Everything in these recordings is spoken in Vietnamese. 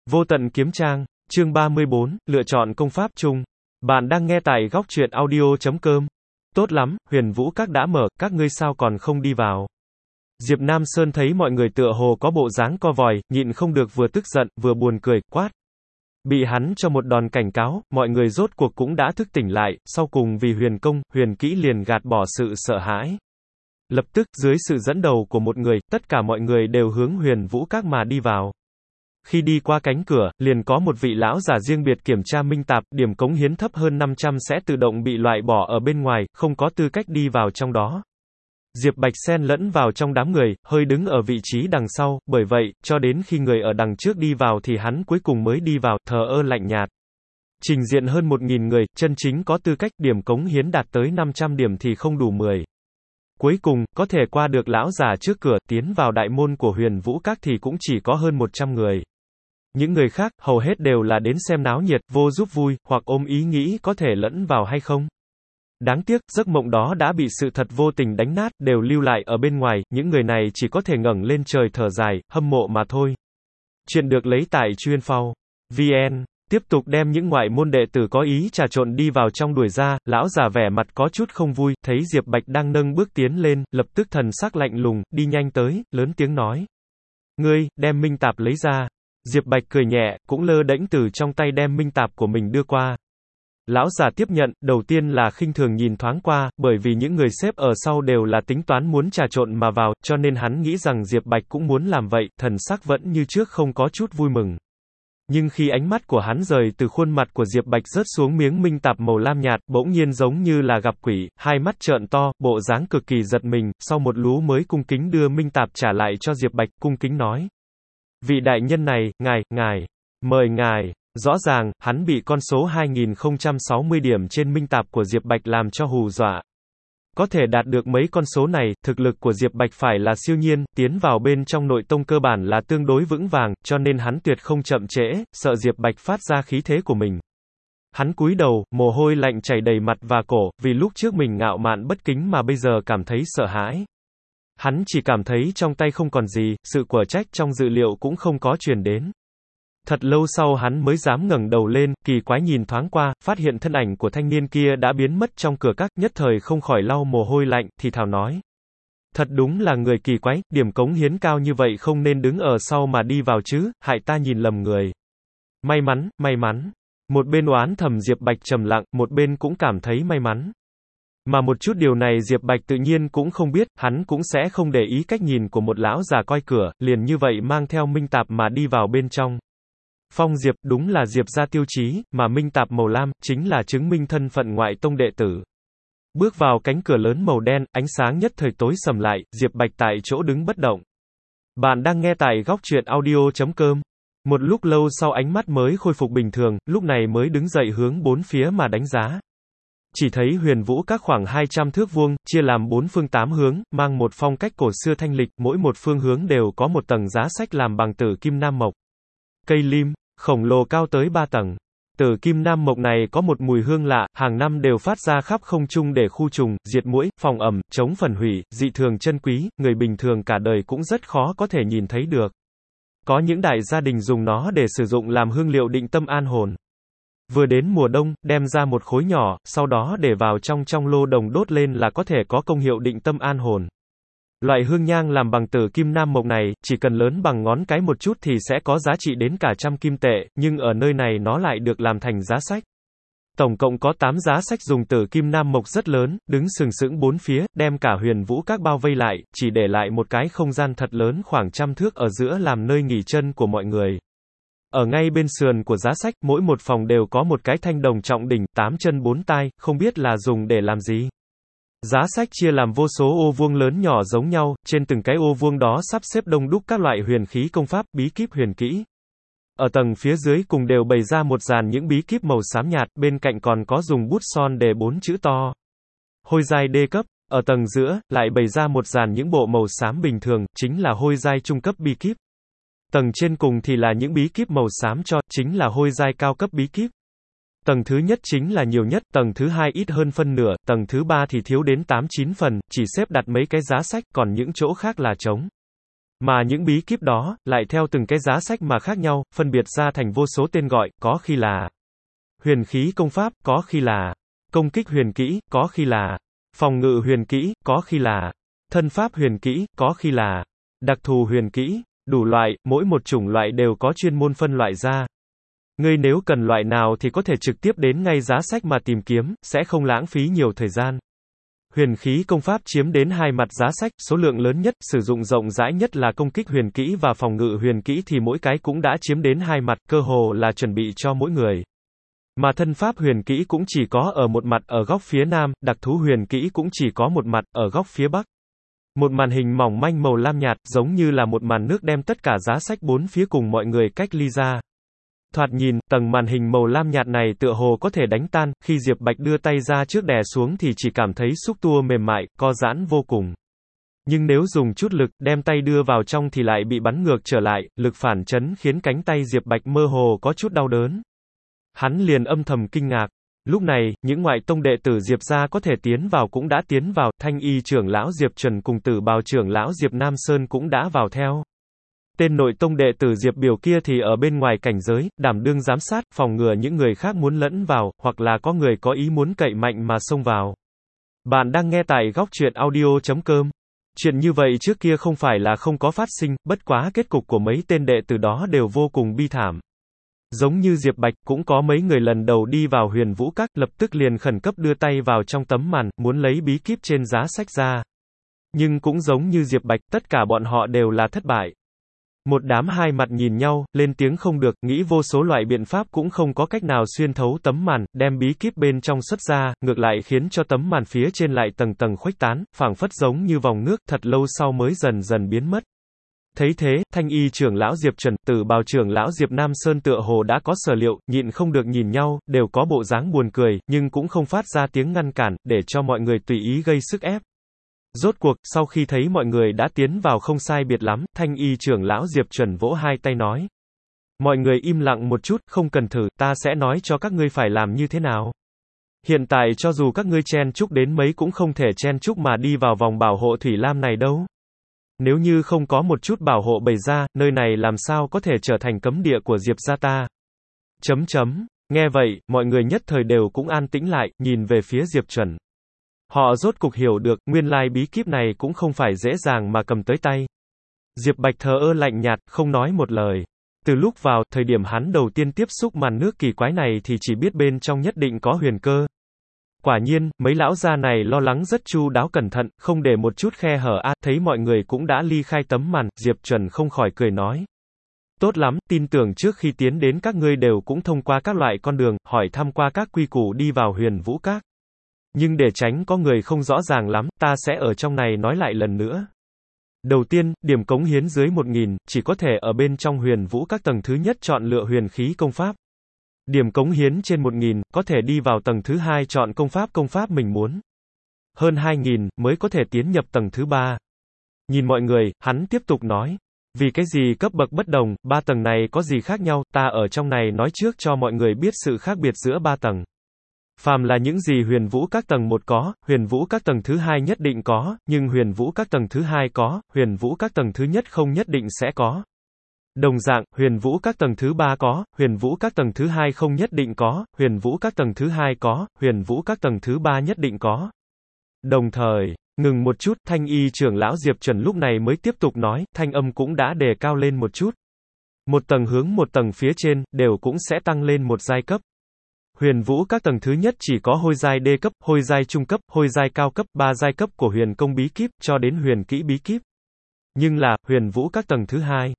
Vô tận kiếm trang, chương 34, lựa chọn công pháp chung. Bạn đang nghe tại góc truyện audio.com. Tốt lắm, Huyền Vũ Các đã mở, các ngươi sao còn không đi vào? Diệp Nam Sơn thấy mọi người tựa hồ có bộ dáng co vòi, nhịn không được vừa tức giận, vừa buồn cười, quát. Bị hắn cho một đòn cảnh cáo, mọi người rốt cuộc cũng đã thức tỉnh lại, sau cùng vì huyền công, huyền kỹ liền gạt bỏ sự sợ hãi. Lập tức, dưới sự dẫn đầu của một người, tất cả mọi người đều hướng Huyền Vũ Các mà đi vào. Khi đi qua cánh cửa, liền có một vị lão giả riêng biệt kiểm tra minh tạp, điểm cống hiến thấp hơn 500 sẽ tự động bị loại bỏ ở bên ngoài, không có tư cách đi vào trong đó. Diệp Bạch xen lẫn vào trong đám người, hơi đứng ở vị trí đằng sau, bởi vậy, cho đến khi người ở đằng trước đi vào thì hắn cuối cùng mới đi vào, thờ ơ lạnh nhạt. Trình diện hơn 1.000 người, chân chính có tư cách, điểm cống hiến đạt tới 500 điểm thì không đủ 10. Cuối cùng, có thể qua được lão giả trước cửa, tiến vào đại môn của Huyền Vũ Các thì cũng chỉ có hơn 100 người. Những người khác, hầu hết đều là đến xem náo nhiệt, vô giúp vui, hoặc ôm ý nghĩ có thể lẫn vào hay không. Đáng tiếc, giấc mộng đó đã bị sự thật vô tình đánh nát, đều lưu lại ở bên ngoài, những người này chỉ có thể ngẩng lên trời thở dài, hâm mộ mà thôi. Chuyện được lấy tại chuyên.vn. Tiếp tục đem những ngoại môn đệ tử có ý trà trộn đi vào trong đuổi ra, lão già vẻ mặt có chút không vui, thấy Diệp Bạch đang nâng bước tiến lên, lập tức thần sắc lạnh lùng, đi nhanh tới, lớn tiếng nói. Ngươi, đem minh tạp lấy ra. Diệp Bạch cười nhẹ, cũng lơ đễnh từ trong tay đem minh tạp của mình đưa qua. Lão già tiếp nhận, đầu tiên là khinh thường nhìn thoáng qua, bởi vì những người xếp ở sau đều là tính toán muốn trà trộn mà vào, cho nên hắn nghĩ rằng Diệp Bạch cũng muốn làm vậy, thần sắc vẫn như trước không có chút vui mừng. Nhưng khi ánh mắt của hắn rời từ khuôn mặt của Diệp Bạch rớt xuống miếng minh tạp màu lam nhạt, bỗng nhiên giống như là gặp quỷ, hai mắt trợn to, bộ dáng cực kỳ giật mình, sau một lú mới cung kính đưa minh tạp trả lại cho Diệp Bạch, cung kính nói. Vị đại nhân này, ngài, mời ngài. Rõ ràng, hắn bị con số 2060 điểm trên minh tạp của Diệp Bạch làm cho hù dọa. Có thể đạt được mấy con số này, thực lực của Diệp Bạch phải là siêu nhiên, tiến vào bên trong nội tông cơ bản là tương đối vững vàng, cho nên hắn tuyệt không chậm trễ, sợ Diệp Bạch phát ra khí thế của mình. Hắn cúi đầu, mồ hôi lạnh chảy đầy mặt và cổ, vì lúc trước mình ngạo mạn bất kính mà bây giờ cảm thấy sợ hãi. Hắn chỉ cảm thấy trong tay không còn gì, sự quở trách trong dự liệu cũng không có truyền đến. Thật lâu sau hắn mới dám ngẩng đầu lên, kỳ quái nhìn thoáng qua, phát hiện thân ảnh của thanh niên kia đã biến mất trong cửa các, nhất thời không khỏi lau mồ hôi lạnh, thì thào nói. Thật đúng là người kỳ quái, điểm cống hiến cao như vậy không nên đứng ở sau mà đi vào chứ, hại ta nhìn lầm người. May mắn. Một bên oán thầm Diệp Bạch trầm lặng, một bên cũng cảm thấy may mắn. Mà một chút điều này Diệp Bạch tự nhiên cũng không biết, hắn cũng sẽ không để ý cách nhìn của một lão già coi cửa, liền như vậy mang theo minh tạp mà đi vào bên trong. Phong Diệp, đúng là Diệp gia tiêu chí, mà minh tạp màu lam, chính là chứng minh thân phận ngoại tông đệ tử. Bước vào cánh cửa lớn màu đen, ánh sáng nhất thời tối sầm lại, Diệp Bạch tại chỗ đứng bất động. Bạn đang nghe tại góc truyện audio.com. Một lúc lâu sau ánh mắt mới khôi phục bình thường, lúc này mới đứng dậy hướng bốn phía mà đánh giá. Chỉ thấy Huyền Vũ Các khoảng 200 thước vuông, chia làm 4 phương 8 hướng, mang một phong cách cổ xưa thanh lịch, mỗi một phương hướng đều có một tầng giá sách làm bằng tử kim nam mộc. Cây lim, khổng lồ cao tới 3 tầng. Tử kim nam mộc này có một mùi hương lạ, hàng năm đều phát ra khắp không trung để khu trùng, diệt muỗi, phòng ẩm, chống phần hủy, dị thường chân quý, người bình thường cả đời cũng rất khó có thể nhìn thấy được. Có những đại gia đình dùng nó để sử dụng làm hương liệu định tâm an hồn. Vừa đến mùa đông, đem ra một khối nhỏ, sau đó để vào trong lô đồng đốt lên là có thể có công hiệu định tâm an hồn. Loại hương nhang làm bằng tử kim nam mộc này, chỉ cần lớn bằng ngón cái một chút thì sẽ có giá trị đến cả trăm kim tệ, nhưng ở nơi này nó lại được làm thành giá sách. Tổng cộng có 8 giá sách dùng tử kim nam mộc rất lớn, đứng sừng sững bốn phía, đem cả Huyền Vũ Các bao vây lại, chỉ để lại một cái không gian thật lớn khoảng trăm thước ở giữa làm nơi nghỉ chân của mọi người. Ở ngay bên sườn của giá sách, mỗi một phòng đều có một cái thanh đồng trọng đỉnh, 8 chân 4 tai, không biết là dùng để làm gì. Giá sách chia làm vô số ô vuông lớn nhỏ giống nhau, trên từng cái ô vuông đó sắp xếp đông đúc các loại huyền khí công pháp, bí kíp huyền kỹ. Ở tầng phía dưới cùng đều bày ra một dàn những bí kíp màu xám nhạt, bên cạnh còn có dùng bút son để 4 chữ to. Hôi giai đê cấp, ở tầng giữa, lại bày ra một dàn những bộ màu xám bình thường, chính là hôi giai trung cấp bí kíp. Tầng trên cùng thì là những bí kíp màu xám cho, chính là hôi giai cao cấp bí kíp. Tầng thứ nhất chính là nhiều nhất, tầng thứ hai ít hơn phân nửa, tầng thứ ba thì thiếu đến 8-9 phần, chỉ xếp đặt mấy cái giá sách, còn những chỗ khác là trống. Mà những bí kíp đó, lại theo từng cái giá sách mà khác nhau, phân biệt ra thành vô số tên gọi, có khi là huyền khí công pháp, có khi là công kích huyền kỹ, có khi là phòng ngự huyền kỹ, có khi là thân pháp huyền kỹ, có khi là đặc thù huyền kỹ, đủ loại, mỗi một chủng loại đều có chuyên môn phân loại ra. Ngươi nếu cần loại nào thì có thể trực tiếp đến ngay giá sách mà tìm kiếm, sẽ không lãng phí nhiều thời gian. Huyền khí công pháp chiếm đến hai mặt giá sách, số lượng lớn nhất, sử dụng rộng rãi nhất là công kích huyền kỹ và phòng ngự huyền kỹ thì mỗi cái cũng đã chiếm đến hai mặt, cơ hồ là chuẩn bị cho mỗi người. Mà thân pháp huyền kỹ cũng chỉ có ở một mặt ở góc phía nam, đặc thú huyền kỹ cũng chỉ có một mặt ở góc phía bắc. Một màn hình mỏng manh màu lam nhạt, giống như là một màn nước đem tất cả giá sách bốn phía cùng mọi người cách ly ra. Thoạt nhìn, tầng màn hình màu lam nhạt này tựa hồ có thể đánh tan, khi Diệp Bạch đưa tay ra trước đè xuống thì chỉ cảm thấy xúc tua mềm mại, co giãn vô cùng. Nhưng nếu dùng chút lực, đem tay đưa vào trong thì lại bị bắn ngược trở lại, lực phản chấn khiến cánh tay Diệp Bạch mơ hồ có chút đau đớn. Hắn liền âm thầm kinh ngạc. Lúc này, những ngoại tông đệ tử Diệp gia có thể tiến vào cũng đã tiến vào, Thanh y trưởng lão Diệp Chuẩn cùng Tử Bào trưởng lão Diệp Nam Sơn cũng đã vào theo. Tên nội tông đệ tử Diệp Biểu kia thì ở bên ngoài cảnh giới, đảm đương giám sát, phòng ngừa những người khác muốn lẫn vào, hoặc là có người có ý muốn cậy mạnh mà xông vào. Bạn đang nghe tại góc truyện audio.com. Chuyện như vậy trước kia không phải là không có phát sinh, bất quá kết cục của mấy tên đệ tử đó đều vô cùng bi thảm. Giống như Diệp Bạch, cũng có mấy người lần đầu đi vào Huyền Vũ Các, lập tức liền khẩn cấp đưa tay vào trong tấm màn, muốn lấy bí kíp trên giá sách ra. Nhưng cũng giống như Diệp Bạch, tất cả bọn họ đều là thất bại. Một đám hai mặt nhìn nhau, lên tiếng không được, nghĩ vô số loại biện pháp cũng không có cách nào xuyên thấu tấm màn, đem bí kíp bên trong xuất ra, ngược lại khiến cho tấm màn phía trên lại tầng tầng khuếch tán, phảng phất giống như vòng nước, thật lâu sau mới dần dần biến mất. Thấy thế, Thanh y trưởng lão Diệp Trần, Tử Bào trưởng lão Diệp Nam Sơn tựa hồ đã có sở liệu, nhịn không được nhìn nhau, đều có bộ dáng buồn cười, nhưng cũng không phát ra tiếng ngăn cản, để cho mọi người tùy ý gây sức ép. Rốt cuộc, sau khi thấy mọi người đã tiến vào không sai biệt lắm, Thanh y trưởng lão Diệp Trần vỗ hai tay nói. Mọi người im lặng một chút, không cần thử, ta sẽ nói cho các ngươi phải làm như thế nào. Hiện tại cho dù các ngươi chen chúc đến mấy cũng không thể chen chúc mà đi vào vòng bảo hộ Thủy Lam này đâu. Nếu như không có một chút bảo hộ bày ra, nơi này làm sao có thể trở thành cấm địa của Diệp gia ta. Nghe vậy, mọi người nhất thời đều cũng an tĩnh lại, nhìn về phía Diệp Trần. Họ rốt cục hiểu được, nguyên lai bí kíp này cũng không phải dễ dàng mà cầm tới tay. Diệp Bạch thờ ơ lạnh nhạt, không nói một lời. Từ lúc vào, thời điểm hắn đầu tiên tiếp xúc màn nước kỳ quái này thì chỉ biết bên trong nhất định có huyền cơ. Quả nhiên, mấy lão gia này lo lắng rất chu đáo cẩn thận, không để một chút khe hở thấy mọi người cũng đã ly khai tấm màn, Diệp Trần không khỏi cười nói. Tốt lắm, tin tưởng trước khi tiến đến các ngươi đều cũng thông qua các loại con đường, hỏi thăm qua các quy củ đi vào Huyền Vũ Các. Nhưng để tránh có người không rõ ràng lắm, ta sẽ ở trong này nói lại lần nữa. Đầu tiên, điểm cống hiến dưới 1000, chỉ có thể ở bên trong Huyền Vũ Các tầng thứ nhất chọn lựa huyền khí công pháp. Điểm cống hiến trên 1000, có thể đi vào tầng thứ hai chọn công pháp mình muốn. Hơn 2000, mới có thể tiến nhập tầng thứ 3. Nhìn mọi người, hắn tiếp tục nói. Vì cái gì cấp bậc bất đồng, 3 tầng này có gì khác nhau, ta ở trong này nói trước cho mọi người biết sự khác biệt giữa 3 tầng. Phàm là những gì Huyền Vũ Các tầng 1 có, Huyền Vũ Các tầng thứ 2 nhất định có, nhưng Huyền Vũ Các tầng thứ 2 có, Huyền Vũ Các tầng thứ nhất không nhất định sẽ có. Đồng dạng, Huyền Vũ Các tầng thứ 3 có, Huyền Vũ Các tầng thứ 2 không nhất định có, Huyền Vũ Các tầng thứ 2 có, Huyền Vũ Các tầng thứ 3 nhất định có. Đồng thời, ngừng một chút, Thanh y trưởng lão Diệp Trần lúc này mới tiếp tục nói, thanh âm cũng đã đề cao lên một chút. Một tầng hướng một tầng phía trên, đều cũng sẽ tăng lên một giai cấp. Huyền Vũ Các tầng thứ nhất chỉ có hôi giai đê cấp, hôi giai trung cấp, hôi giai cao cấp, 3 giai cấp của huyền công bí kíp, cho đến huyền kỹ bí kíp. Nhưng là, Huyền Vũ Các tầng thứ 2,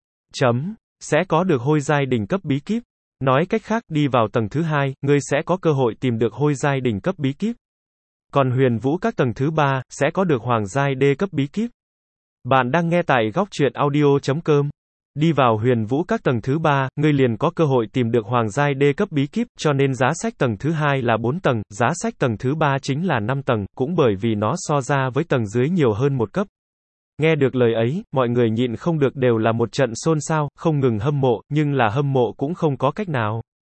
sẽ có được hôi giai đỉnh cấp bí kíp. Nói cách khác, đi vào tầng thứ 2, ngươi sẽ có cơ hội tìm được hôi giai đỉnh cấp bí kíp. Còn Huyền Vũ Các tầng thứ 3, sẽ có được hoàng giai đê cấp bí kíp. Bạn đang nghe tại góc truyện audio.com. Đi vào Huyền Vũ Các tầng thứ 3, ngươi liền có cơ hội tìm được hoàng giai đê cấp bí kíp, cho nên giá sách tầng thứ 2 là 4 tầng, giá sách tầng thứ 3 chính là 5 tầng, cũng bởi vì nó so ra với tầng dưới nhiều hơn một cấp. Nghe được lời ấy, mọi người nhịn không được đều là một trận xôn xao, không ngừng hâm mộ, nhưng là hâm mộ cũng không có cách nào.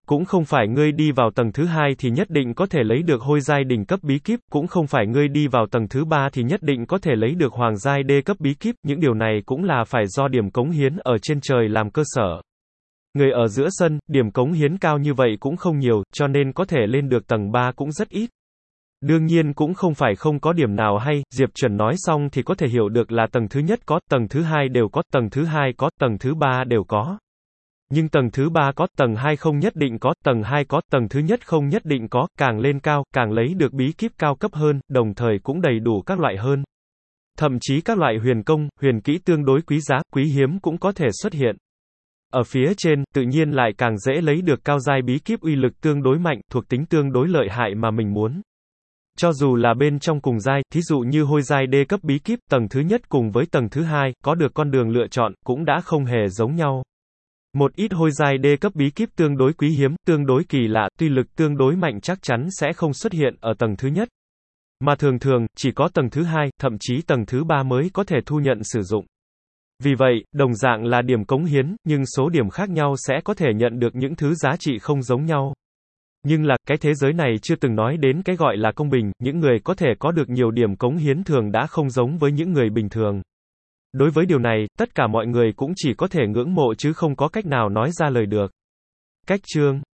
Cũng không phải ngươi đi vào tầng thứ 2 thì nhất định có thể lấy được hôi giai đỉnh cấp bí kíp, cũng không phải ngươi đi vào tầng thứ 3 thì nhất định có thể lấy được hoàng giai đê cấp bí kíp, những điều này cũng là phải do điểm cống hiến ở trên trời làm cơ sở. Người ở giữa sân, điểm cống hiến cao như vậy cũng không nhiều, cho nên có thể lên được tầng 3 cũng rất ít. Đương nhiên cũng không phải không có điểm nào hay, Diệp Chuẩn nói xong thì có thể hiểu được là tầng thứ nhất có, tầng thứ 2 đều có, tầng thứ 2 có, tầng thứ 3 đều có. Nhưng tầng thứ 3 có, tầng 2 không nhất định có, tầng 2 có, tầng thứ nhất không nhất định có, càng lên cao, càng lấy được bí kíp cao cấp hơn, đồng thời cũng đầy đủ các loại hơn. Thậm chí các loại huyền công, huyền kỹ tương đối quý giá, quý hiếm cũng có thể xuất hiện. Ở phía trên, tự nhiên lại càng dễ lấy được cao giai bí kíp uy lực tương đối mạnh, thuộc tính tương đối lợi hại mà mình muốn. Cho dù là bên trong cùng giai, thí dụ như hôi giai đê cấp bí kíp, tầng thứ nhất cùng với tầng thứ 2, có được con đường lựa chọn, cũng đã không hề giống nhau. Một ít hôi giai đê cấp bí kíp tương đối quý hiếm, tương đối kỳ lạ, tuy lực tương đối mạnh chắc chắn sẽ không xuất hiện ở tầng thứ nhất. Mà thường thường, chỉ có tầng thứ 2, thậm chí tầng thứ 3 mới có thể thu nhận sử dụng. Vì vậy, đồng dạng là điểm cống hiến, nhưng số điểm khác nhau sẽ có thể nhận được những thứ giá trị không giống nhau. Nhưng là, cái thế giới này chưa từng nói đến cái gọi là công bình, những người có thể có được nhiều điểm cống hiến thường đã không giống với những người bình thường. Đối với điều này, tất cả mọi người cũng chỉ có thể ngưỡng mộ chứ không có cách nào nói ra lời được. Cách chương